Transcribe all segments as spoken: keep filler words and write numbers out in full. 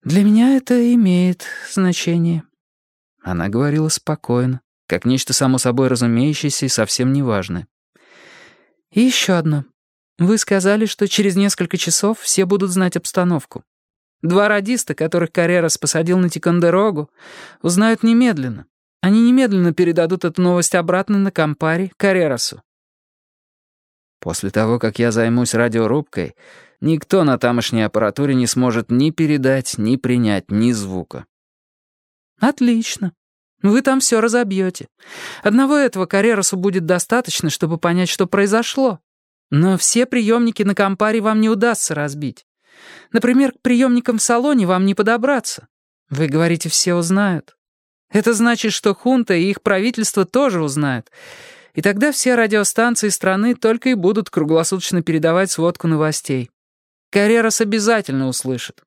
«Для меня это имеет значение». Она говорила спокойно, как нечто само собой разумеющееся и совсем неважное. «И еще одно. Вы сказали, что через несколько часов все будут знать обстановку. Два радиста, которых Каррерас посадил на Тикондерогу, узнают немедленно. Они немедленно передадут эту новость обратно на Кампари Каррерасу. После того, как я займусь радиорубкой, никто на тамошней аппаратуре не сможет ни передать, ни принять, ни звука». «Отлично. Вы там все разобьете. Одного этого Каррерасу будет достаточно, чтобы понять, что произошло. Но все приемники на Кампари вам не удастся разбить. Например, к приемникам в салоне вам не подобраться. Вы говорите, все узнают. Это значит, что хунта и их правительство тоже узнают. И тогда все радиостанции страны только и будут круглосуточно передавать сводку новостей. Каррерас обязательно услышит».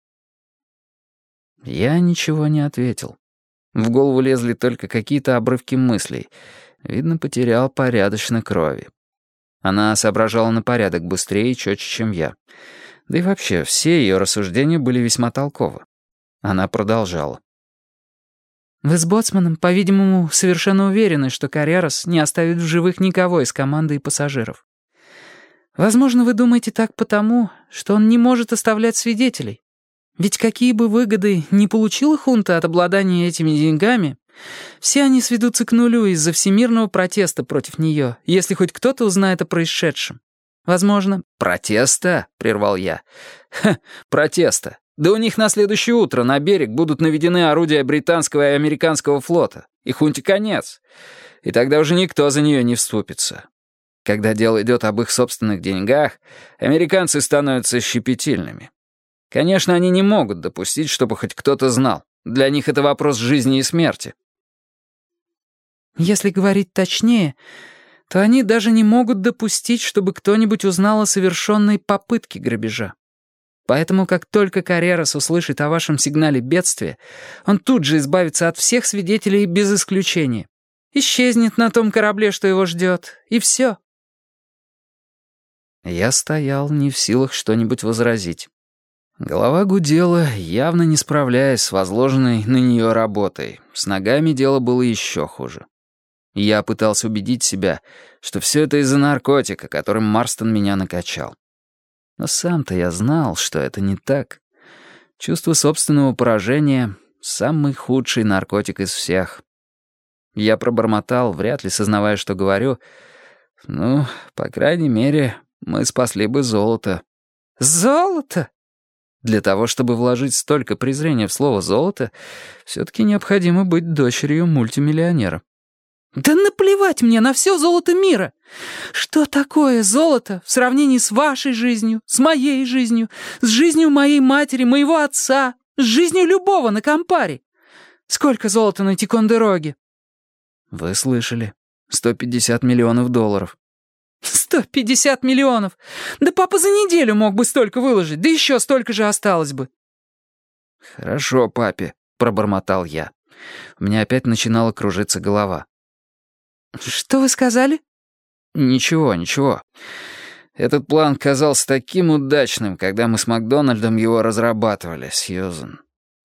Я ничего не ответил. В голову лезли только какие-то обрывки мыслей. Видно, потерял порядочно крови. Она соображала на порядок быстрее и четче, чем я. Да и вообще, все ее рассуждения были весьма толковы. Она продолжала. «Вы с боцманом, по-видимому, совершенно уверены, что Каррерас не оставит в живых никого из команды и пассажиров. Возможно, вы думаете так потому, что он не может оставлять свидетелей. Ведь какие бы выгоды ни получила хунта от обладания этими деньгами, все они сведутся к нулю из-за всемирного протеста против нее, если хоть кто-то узнает о происшедшем. Возможно...» «Протеста?» — прервал я. «Ха, протеста. Да у них на следующее утро на берег будут наведены орудия британского и американского флота. И хунте конец. И тогда уже никто за нее не вступится. Когда дело идет об их собственных деньгах, американцы становятся щепетильными. Конечно, они не могут допустить, чтобы хоть кто-то знал. Для них это вопрос жизни и смерти». «Если говорить точнее, то они даже не могут допустить, чтобы кто-нибудь узнал о совершенной попытке грабежа. Поэтому, как только Каррерас услышит о вашем сигнале бедствия, он тут же избавится от всех свидетелей без исключения. Исчезнет на том корабле, что его ждет, и все». Я стоял не в силах что-нибудь возразить. Голова гудела, явно не справляясь с возложенной на нее работой. С ногами дело было еще хуже. Я пытался убедить себя, что все это из-за наркотика, которым Марстон меня накачал. Но сам-то я знал, что это не так. Чувство собственного поражения — самый худший наркотик из всех. Я пробормотал, вряд ли сознавая, что говорю. «Ну, по крайней мере, мы спасли бы золото». «Золото?» Для того, чтобы вложить столько презрения в слово «золото», все-таки необходимо быть дочерью мультимиллионера. «Да наплевать мне на все золото мира! Что такое золото в сравнении с вашей жизнью, с моей жизнью, с жизнью моей матери, моего отца, с жизнью любого на Кампари? Сколько золота на Тикондероге?» «Вы слышали. сто пятьдесят миллионов долларов». «Сто пятьдесят миллионов! Да папа за неделю мог бы столько выложить, да еще столько же осталось бы». «Хорошо, папе», — пробормотал я. У меня опять начинала кружиться голова. «Что вы сказали?» «Ничего, ничего. Этот план казался таким удачным, когда мы с Макдональдом его разрабатывали, Сьюзен».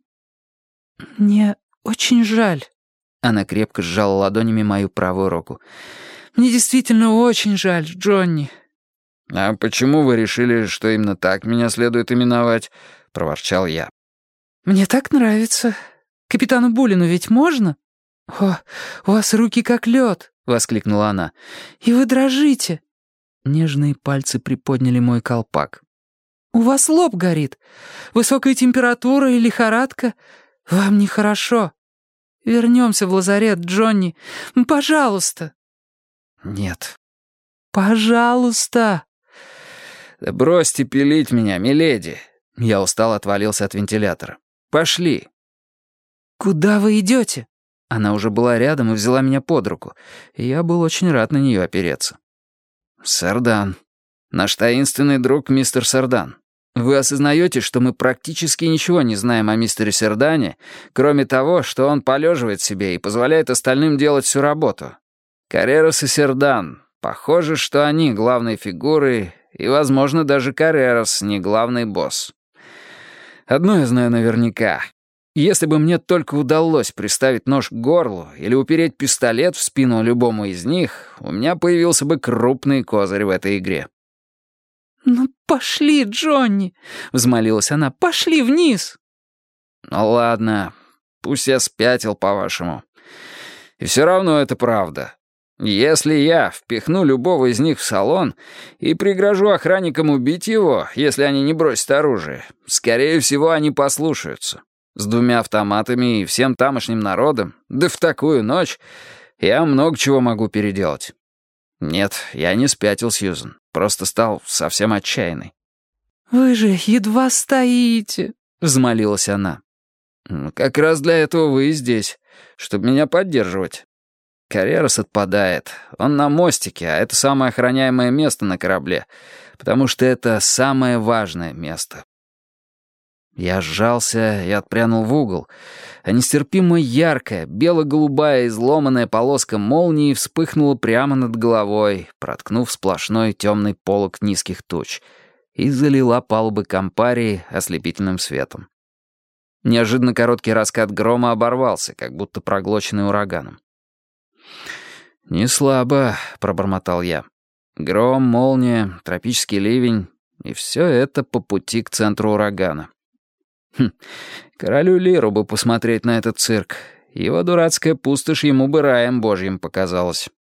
«Мне очень жаль». Она крепко сжала ладонями мою правую руку. «Мне действительно очень жаль, Джонни». «А почему вы решили, что именно так меня следует именовать?» — проворчал я. «Мне так нравится. Капитану Булину ведь можно?» «О, у вас руки как лед», — воскликнула она. «И вы дрожите». Нежные пальцы приподняли мой колпак. «У вас лоб горит. Высокая температура и лихорадка. Вам нехорошо. Вернемся в лазарет, Джонни. Пожалуйста». «Нет». «Пожалуйста». «Да бросьте пилить меня, миледи». Я устал, отвалился от вентилятора. «Пошли». «Куда вы идете?» Она уже была рядом и взяла меня под руку, и я был очень рад на нее опереться. «Сардан. Наш таинственный друг мистер Сардан. Вы осознаете, что мы практически ничего не знаем о мистере Сардане, кроме того, что он полеживает себе и позволяет остальным делать всю работу? Каррерас и Сардан. Похоже, что они главные фигуры, и, возможно, даже Каррерас не главный босс. Одно я знаю наверняка. Если бы мне только удалось приставить нож к горлу или упереть пистолет в спину любому из них, у меня появился бы крупный козырь в этой игре. «Ну пошли, Джонни!» — взмолилась она. «Пошли вниз!» «Ну ладно, пусть я спятил, по-вашему. И все равно это правда. Если я впихну любого из них в салон и пригрожу охранникам убить его, если они не бросят оружие, скорее всего, они послушаются. С двумя автоматами и всем тамошним народом, да в такую ночь, я много чего могу переделать. Нет, я не спятил, Сьюзен, просто стал совсем отчаянный». «Вы же едва стоите», — взмолилась она. «Как раз для этого вы и здесь, чтобы меня поддерживать. Карьерос отпадает. Он на мостике, а это самое охраняемое место на корабле, потому что это самое важное место». Я сжался и отпрянул в угол, а нестерпимо яркая, бело-голубая изломанная полоска молнии вспыхнула прямо над головой, проткнув сплошной темный полог низких туч, и залила палубы Кампарии ослепительным светом. Неожиданно короткий раскат грома оборвался, как будто проглоченный ураганом. «Не слабо», — пробормотал я. «Гром, молния, тропический ливень, и все это по пути к центру урагана. Хм, королю Лиру бы посмотреть на этот цирк. Его дурацкая пустошь ему бы раем божьим показалась».